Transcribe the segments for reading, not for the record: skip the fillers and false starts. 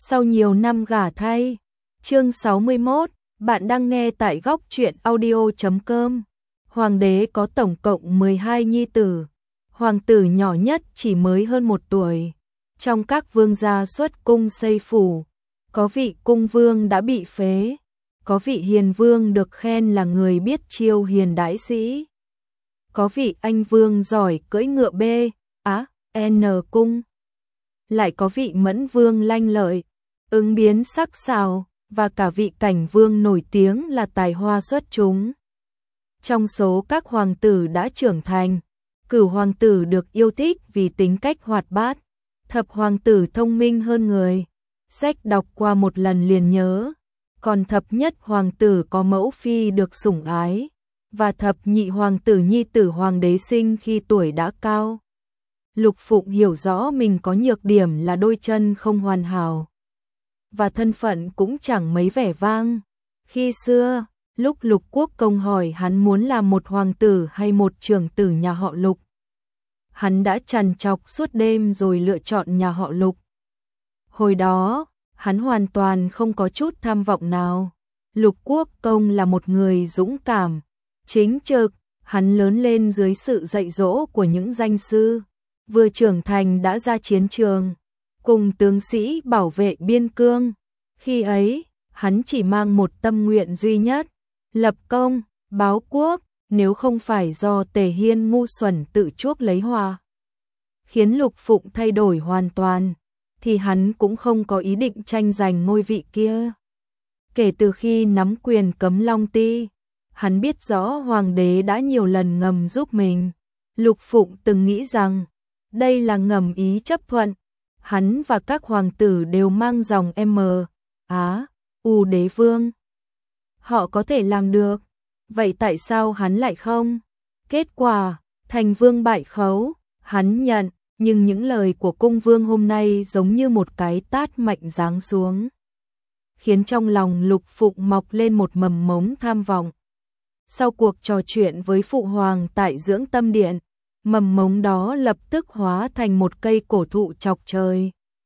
Sau nhiều năm gả thay. Chương 61, bạn đang nghe tại góc truyện audio.com. Hoàng đế có tổng cộng 12 nhi tử. Hoàng tử nhỏ nhất chỉ mới hơn 1 tuổi. Trong các vương gia xuất cung xây phủ, có vị cung vương đã bị phế, có vị hiền vương được khen là người biết chiêu hiền đãi sĩ, có vị anh vương giỏi cưỡi ngựa B, N cung, lại có vị mẫn vương lanh lợi, ứng biến sắc sảo, và cả vị cảnh vương nổi tiếng là tài hoa xuất chúng. Trong số các hoàng tử đã trưởng thành, Cửu hoàng tử được yêu thích vì tính cách hoạt bát, Thập hoàng tử thông minh hơn người, sách đọc qua một lần liền nhớ, còn Thập nhất hoàng tử có mẫu phi được sủng ái, và Thập nhị hoàng tử nhi tử hoàng đế sinh khi tuổi đã cao. Lục Phụng hiểu rõ mình có nhược điểm là đôi chân không hoàn hảo, và thân phận cũng chẳng mấy vẻ vang. Khi xưa, lúc Lục Quốc công hỏi hắn muốn làm một hoàng tử hay một trưởng tử nhà họ Lục, hắn đã trằn trọc suốt đêm rồi lựa chọn nhà họ Lục. Hồi đó, hắn hoàn toàn không có chút tham vọng nào. Lục Quốc công là một người dũng cảm, chính trực, hắn lớn lên dưới sự dạy dỗ của những danh sư, vừa trưởng thành đã ra chiến trường, cùng tướng sĩ bảo vệ biên cương. Khi ấy, hắn chỉ mang một tâm nguyện duy nhất, lập công, báo quốc. Nếu không phải do Tề Hiên ngu xuẩn tự chuốc lấy hòa, khiến Lục Phụng thay đổi hoàn toàn, thì hắn cũng không có ý định tranh giành ngôi vị kia. Kể từ khi nắm quyền Cấm Long Ti, hắn biết rõ hoàng đế đã nhiều lần ngầm giúp mình. Lục Phụng từng nghĩ rằng đây là ngầm ý chấp thuận. Hắn và các hoàng tử đều mang dòng U đế vương. Họ có thể làm được. Vậy tại sao hắn lại không? Kết quả, thành vương bại khấu, hắn nhận, nhưng những lời của cung vương hôm nay giống như một cái tát mạnh giáng xuống, khiến trong lòng Lục Phụng mọc lên một mầm mống tham vọng. Sau cuộc trò chuyện với phụ hoàng tại Dưỡng Tâm Điện, mầm mống đó lập tức hóa thành một cây cổ thụ chọc trời.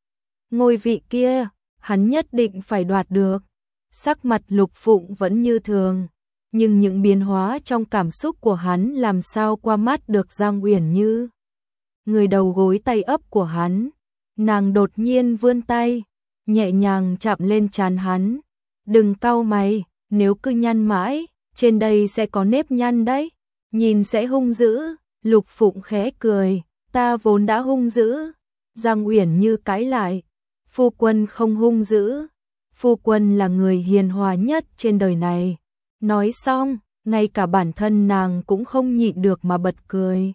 Ngôi vị kia, hắn nhất định phải đoạt được. Sắc mặt Lục Phụng vẫn như thường, nhưng những biến hóa trong cảm xúc của hắn làm sao qua mắt được Giang Uyển Như. Người đầu gối tay ấp của hắn, nàng đột nhiên vươn tay, nhẹ nhàng chạm lên trán hắn. Đừng cau mày, nếu cứ nhăn mãi, trên đây sẽ có nếp nhăn đấy, nhìn sẽ hung dữ. Lục Phụng khẽ cười, ta vốn đã hung dữ. Giang Uyển Như cãi lại, phu quân không hung dữ, phu quân là người hiền hòa nhất trên đời này. Nói xong, ngay cả bản thân nàng cũng không nhịn được mà bật cười.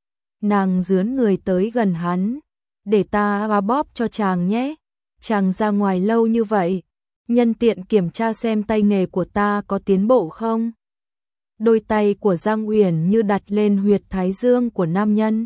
Nàng dướn người tới gần hắn, để ta bóp cho chàng nhé. Chàng ra ngoài lâu như vậy, nhân tiện kiểm tra xem tay nghề của ta có tiến bộ không. Đôi tay của Giang Uyển Như đặt lên huyệt thái dương của nam nhân.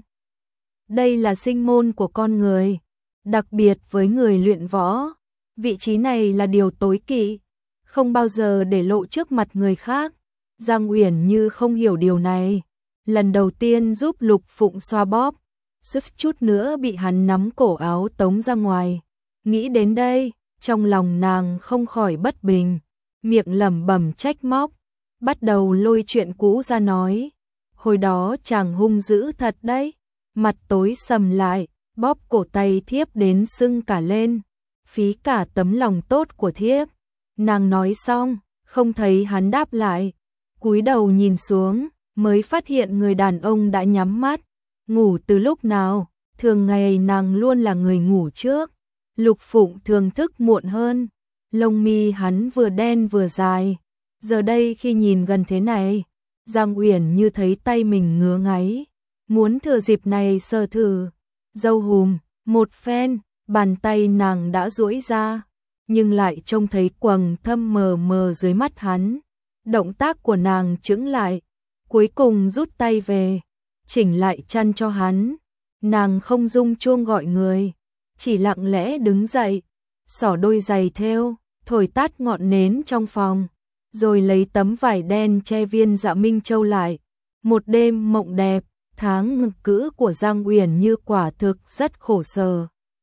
Đây là sinh môn của con người, đặc biệt với người luyện võ. Vị trí này là điều tối kỵ, không bao giờ để lộ trước mặt người khác. Giang Uyển Như không hiểu điều này, lần đầu tiên giúp Lục Phụng xoa bóp, suýt chút nữa bị hắn nắm cổ áo tống ra ngoài. Nghĩ đến đây, trong lòng nàng không khỏi bất bình, miệng lẩm bẩm trách móc, bắt đầu lôi chuyện cũ ra nói. Hồi đó chàng hung dữ thật đấy. Mặt tối sầm lại, bóp cổ tay thiếp đến sưng cả lên, phí cả tấm lòng tốt của thiếp. Nàng nói xong, không thấy hắn đáp lại, cúi đầu nhìn xuống, mới phát hiện người đàn ông đã nhắm mắt. Ngủ từ lúc nào? Thường ngày nàng luôn là người ngủ trước. Lục Phụng thường thức muộn hơn, lông mi hắn vừa đen vừa dài. Giờ đây khi nhìn gần thế này, Giang Uyển Như thấy tay mình ngứa ngáy, muốn thừa dịp này sờ thử. Dâu hùm, một phen, bàn tay nàng đã duỗi ra, nhưng lại trông thấy quầng thâm mờ mờ dưới mắt hắn. Động tác của nàng chững lại, cuối cùng rút tay về, chỉnh lại chăn cho hắn. Nàng không rung chuông gọi người, chỉ lặng lẽ đứng dậy, xỏ đôi giày thêu, thổi tắt ngọn nến trong phòng, rồi lấy tấm vải đen che viên Dạ Minh Châu lại. Một đêm mộng đẹp, tháng ngực cữ của Giang Uyển Như quả thực rất khổ sở.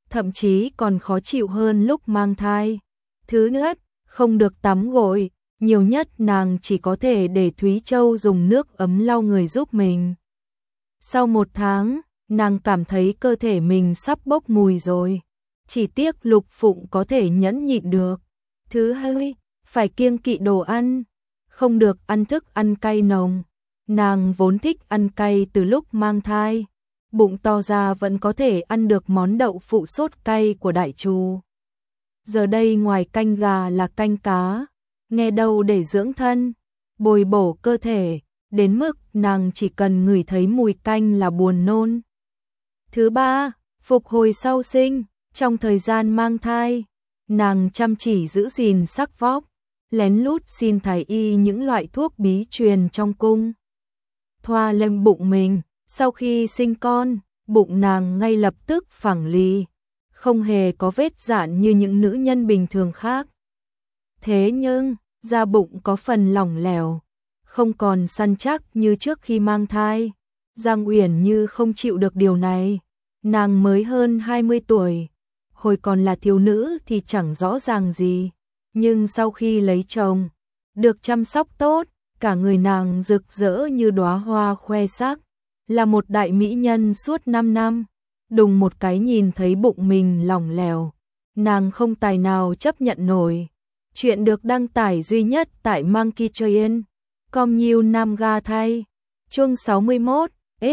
thậm chí còn khó chịu hơn lúc mang thai. Thứ nhất, không được tắm gội, nhiều nhất nàng chỉ có thể để Thúy Châu dùng nước ấm lau người giúp mình. Sau 1 tháng, nàng cảm thấy cơ thể mình sắp bốc mùi rồi. Chỉ tiếc Lục Phụng có thể nhẫn nhịn được. Thứ hai, phải kiêng kỵ đồ ăn, không được ăn thức ăn cay nồng. Nàng vốn thích ăn cay từ lúc mang thai, bụng to ra vẫn có thể ăn được món đậu phụ sốt cay của đại trù. Giờ đây ngoài canh gà là canh cá, nghe đâu để dưỡng thân, bồi bổ cơ thể, đến mức nàng chỉ cần ngửi thấy mùi canh là buồn nôn. Thứ ba, phục hồi sau sinh, trong thời gian mang thai, nàng chăm chỉ giữ gìn sắc vóc, lén lút xin thái y những loại thuốc bí truyền trong cung. Thoa lên bụng mình, sau khi sinh con, bụng nàng ngay lập tức phẳng lì, không hề có vết rạn như những nữ nhân bình thường khác. Thế nhưng, da bụng có phần lỏng lẻo, không còn săn chắc như trước khi mang thai. Giang Uyển Như không chịu được điều này, nàng mới hơn 20 tuổi, hồi còn là thiếu nữ thì chẳng rõ ràng gì, nhưng sau khi lấy chồng, được chăm sóc tốt, cả người nàng rực rỡ như đóa hoa khoe sắc, là một đại mỹ nhân suốt 5 năm. Đùng một cái nhìn thấy bụng mình lỏng lẻo, nàng không tài nào chấp nhận nổi. Chuyện được đăng tải duy nhất tại Monkey Train, com nhiều nam ga thay. Chương 61,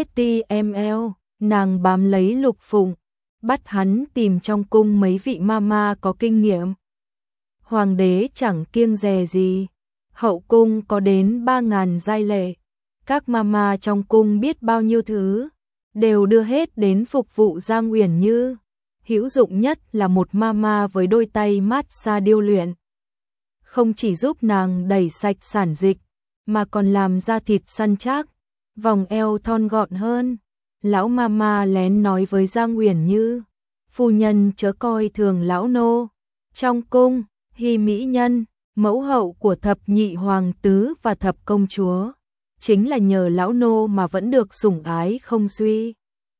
HTML, nàng bám lấy Lục Phụng, bắt hắn tìm trong cung mấy vị mama có kinh nghiệm. Hoàng đế chẳng kiêng dè gì, hậu cung có đến 3.000 giai lệ, các mama trong cung biết bao nhiêu thứ, đều đưa hết đến phục vụ Giang Uyển Như. Hữu dụng nhất là một mama với đôi tay massage điêu luyện, không chỉ giúp nàng đẩy sạch sản dịch, mà còn làm da thịt săn chắc, vòng eo thon gọn hơn. Lão mama lén nói với Giang Uyển Như, phu nhân chớ coi thường lão nô. Trong cung, Hy mỹ nhân, mẫu hậu của thập nhị hoàng tứ và thập công chúa, chính là nhờ lão nô mà vẫn được sủng ái không suy.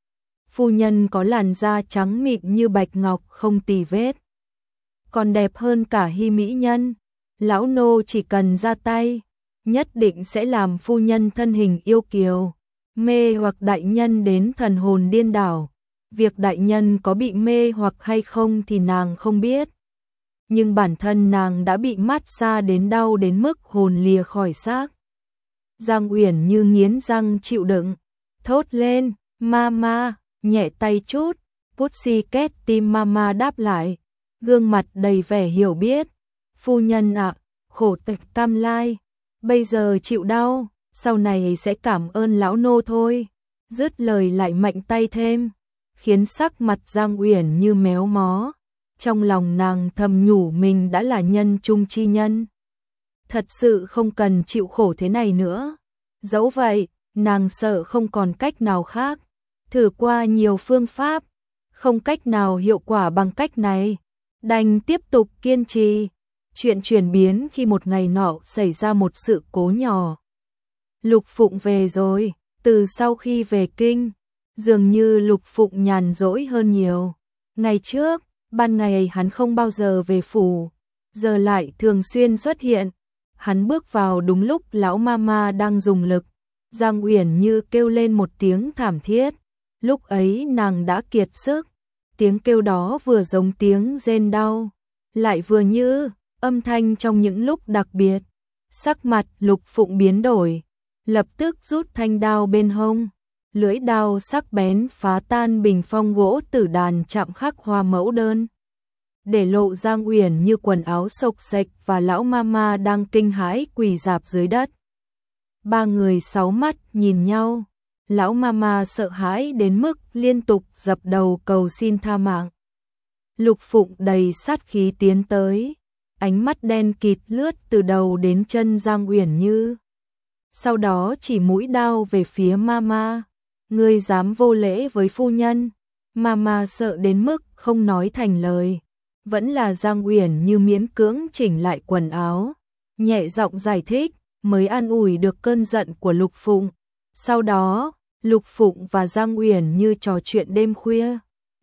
Phu nhân có làn da trắng mịn như bạch ngọc không tì vết, còn đẹp hơn cả Hy mỹ nhân. Lão nô chỉ cần ra tay, nhất định sẽ làm phu nhân thân hình yêu kiều, mê hoặc đại nhân đến thần hồn điên đảo. Việc đại nhân có bị mê hoặc hay không thì nàng không biết, nhưng bản thân nàng đã bị massage đến đau đến mức hồn lìa khỏi xác. Giang Uyển Như nghiến răng chịu đựng, thốt lên, mama, nhẹ tay chút. Pussycat tim mama đáp lại, gương mặt đầy vẻ hiểu biết. Phu nhân ạ, khổ tịch tam lai, bây giờ chịu đau, sau này sẽ cảm ơn lão nô thôi. Dứt lời lại mạnh tay thêm, khiến sắc mặt Giang Uyển Như méo mó. Trong lòng nàng thầm nhủ mình đã là nhân trung chi nhân, thật sự không cần chịu khổ thế này nữa. Dẫu vậy, nàng sợ không còn cách nào khác, thử qua nhiều phương pháp, không cách nào hiệu quả bằng cách này, đành tiếp tục kiên trì. Chuyện chuyển biến khi một ngày nọ xảy ra một sự cố nhỏ. Lục Phụng về rồi, từ sau khi về kinh, dường như Lục Phụng nhàn rỗi hơn nhiều. Ngày trước, ban ngày hắn không bao giờ về phủ, giờ lại thường xuyên xuất hiện. Hắn bước vào đúng lúc lão mama đang dùng lực, Giang Uyển Như kêu lên một tiếng thảm thiết. Lúc ấy nàng đã kiệt sức, tiếng kêu đó vừa giống tiếng rên đau, lại vừa như âm thanh trong những lúc đặc biệt. Sắc mặt Lục Phụng biến đổi, lập tức rút thanh đao bên hông, lưỡi đao sắc bén phá tan bình phong gỗ tử đàn chạm khắc hoa mẫu đơn, để lộ Giang Uyển Như quần áo xộc xệch và lão mama đang kinh hãi quỳ rạp dưới đất. Ba người sáu mắt nhìn nhau, lão mama sợ hãi đến mức liên tục dập đầu cầu xin tha mạng. Lục Phụng đầy sát khí tiến tới, ánh mắt đen kịt lướt từ đầu đến chân Giang Uyển Như. Sau đó chỉ mũi đao về phía mama, ngươi dám vô lễ với phu nhân. Mama sợ đến mức không nói thành lời. Vẫn là Giang Uyển Như miễn cưỡng chỉnh lại quần áo, nhẹ giọng giải thích, mới an ủi được cơn giận của Lục Phụng. Sau đó, Lục Phụng và Giang Uyển Như trò chuyện đêm khuya,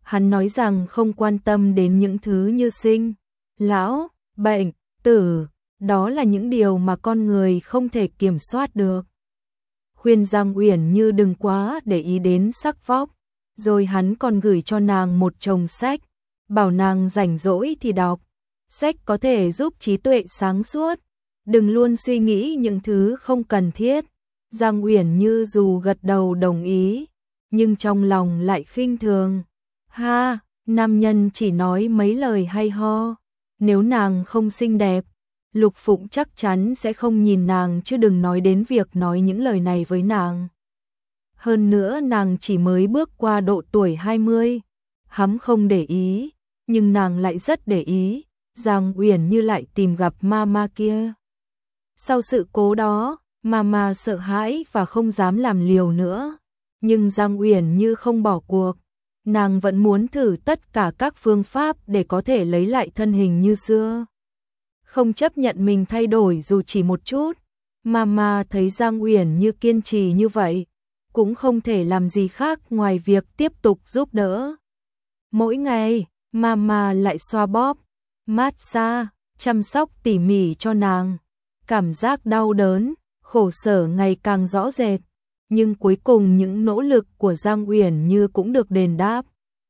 Hắn nói rằng không quan tâm đến những thứ như sinh, lão, bệnh, tử, đó là những điều mà con người không thể kiểm soát được. Khuyên Giang Uyển Như đừng quá để ý đến sắc vóc, rồi hắn còn gửi cho nàng một chồng sách, bảo nàng rảnh rỗi thì đọc. Sách có thể giúp trí tuệ sáng suốt, đừng luôn suy nghĩ những thứ không cần thiết. Giang Uyển Như dù gật đầu đồng ý, nhưng trong lòng lại khinh thường. Ha, nam nhân chỉ nói mấy lời hay ho, nếu nàng không xinh đẹp, Lục Phụng chắc chắn sẽ không nhìn nàng, chứ đừng nói đến việc nói những lời này với nàng. Hơn nữa nàng chỉ mới bước qua độ tuổi 20, hắn không để ý, nhưng nàng lại rất để ý. Giang Uyển Như lại tìm gặp mama kia. Sau sự cố đó, mama sợ hãi và không dám làm liều nữa, nhưng Giang Uyển Như không bỏ cuộc. Nàng vẫn muốn thử tất cả các phương pháp để có thể lấy lại thân hình như xưa. Không chấp nhận mình thay đổi dù chỉ một chút. Mama thấy Giang Uyển Như kiên trì như vậy, cũng không thể làm gì khác ngoài việc tiếp tục giúp đỡ. Mỗi ngày, mama lại xoa bóp, massage, chăm sóc tỉ mỉ cho nàng. Cảm giác đau đớn, khổ sở ngày càng rõ rệt, nhưng cuối cùng những nỗ lực của Giang Uyển Như cũng được đền đáp.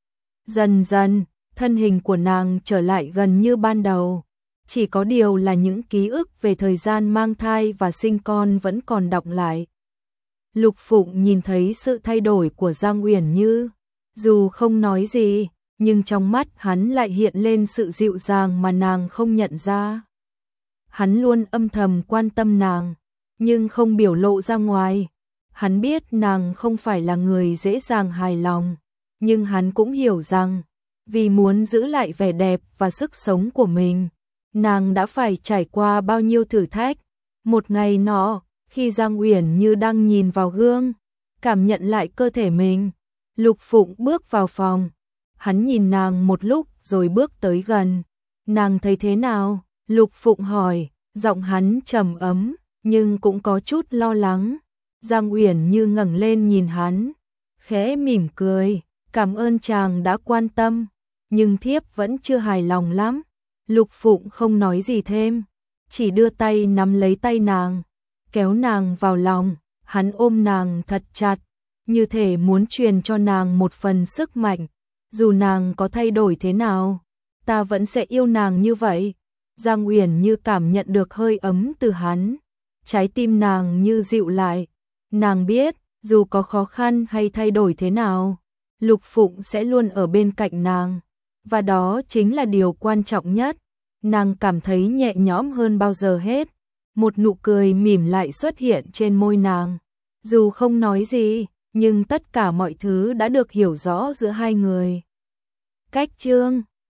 Dần dần, thân hình của nàng trở lại gần như ban đầu. Chỉ có điều là những ký ức về thời gian mang thai và sinh con vẫn còn đọng lại. Lục Phụng nhìn thấy sự thay đổi của Giang Uyển Như, dù không nói gì, nhưng trong mắt hắn lại hiện lên sự dịu dàng mà nàng không nhận ra. Hắn luôn âm thầm quan tâm nàng, nhưng không biểu lộ ra ngoài. Hắn biết nàng không phải là người dễ dàng hài lòng, nhưng hắn cũng hiểu rằng, vì muốn giữ lại vẻ đẹp và sức sống của mình, nàng đã phải trải qua bao nhiêu thử thách. Một ngày nọ, khi Giang Uyển Như đang nhìn vào gương, cảm nhận lại cơ thể mình, Lục Phụng bước vào phòng. Hắn nhìn nàng một lúc rồi bước tới gần. Nàng thấy thế nào? Lục Phụng hỏi, giọng hắn trầm ấm, nhưng cũng có chút lo lắng. Giang Uyển Như ngẩng lên nhìn hắn, khẽ mỉm cười, cảm ơn chàng đã quan tâm, nhưng thiếp vẫn chưa hài lòng lắm. Lục Phụng không nói gì thêm, chỉ đưa tay nắm lấy tay nàng, kéo nàng vào lòng. Hắn ôm nàng thật chặt, như thể muốn truyền cho nàng một phần sức mạnh. Dù nàng có thay đổi thế nào, ta vẫn sẽ yêu nàng như vậy. Giang Uyển Như cảm nhận được hơi ấm từ hắn, trái tim nàng như dịu lại. Nàng biết, dù có khó khăn hay thay đổi thế nào, Lục Phụng sẽ luôn ở bên cạnh nàng, và đó chính là điều quan trọng nhất. Nàng cảm thấy nhẹ nhõm hơn bao giờ hết. Một nụ cười mỉm lại xuất hiện trên môi nàng. Dù không nói gì, nhưng tất cả mọi thứ đã được hiểu rõ giữa hai người. Cách chương